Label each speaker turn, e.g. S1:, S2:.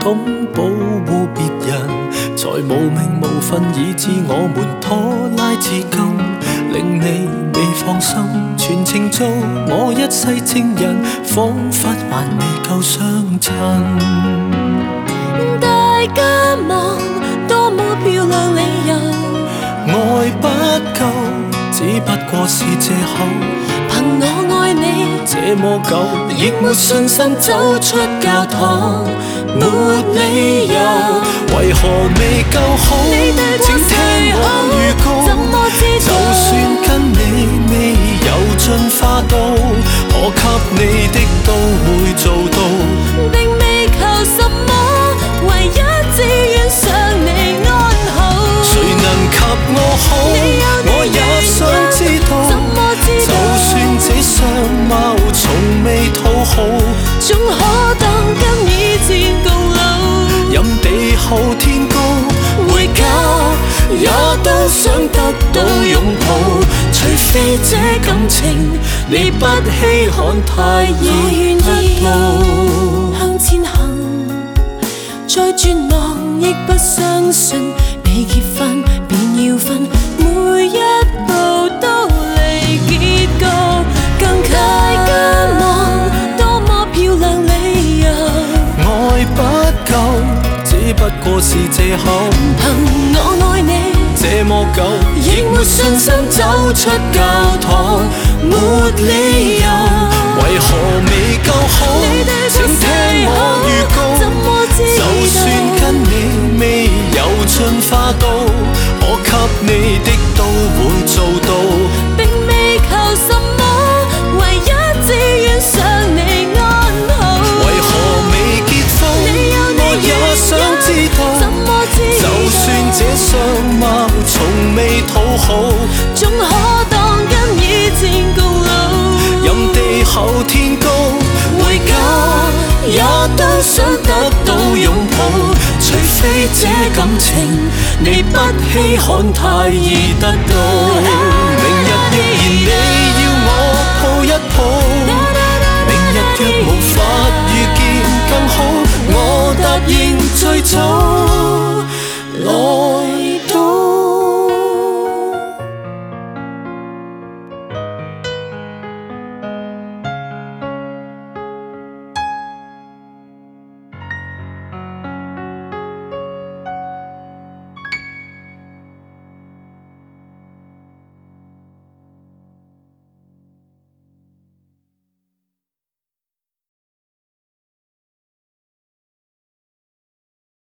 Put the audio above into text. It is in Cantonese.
S1: 懂保護別人，才無名無份，以致我們拖拉至今，令你未放心，全程做我一世情人，彷彿還未夠相襯。
S2: 大家望多麼漂亮理由，
S1: 愛不夠，只不過是藉口。
S2: 憑我愛你
S1: 這麼久，亦沒信心走出教堂，沒理由，為何未夠好？請聽我預告，
S2: 怎麼知道？
S1: 就算跟你未有進化到，可給你的都會做到，
S2: 並未求什麼，唯一只願想你安好。
S1: 誰能及我好？我也想知道，就算這相貌從未討好，
S2: 總可當跟以前共老。
S1: 任地厚天高，回家也都想得到擁抱，除非這感情你不稀罕太易得到。
S2: 向前行，再絕望亦不相信未結婚便要分，每一步都離結局，更大家望多麼漂亮理由。
S1: 愛不夠，只不過是藉口。
S2: 憑我愛你
S1: 這麼久，亦沒信心走出教堂，沒理由，為何未夠好？請聽我預告，就算跟你未有進化到，可給你的都會做到，
S2: 並未求什麼，唯一只願想你安好。
S1: 為何未結婚？我也想知道，就算這相貌從未討好，
S2: 總可當跟以前共老。
S1: 任地厚天高，回家也都想得到擁抱，除非這感情你不稀罕太易得到。明日若然你要我抱一抱，明日若無法遇見更好，我答應最早。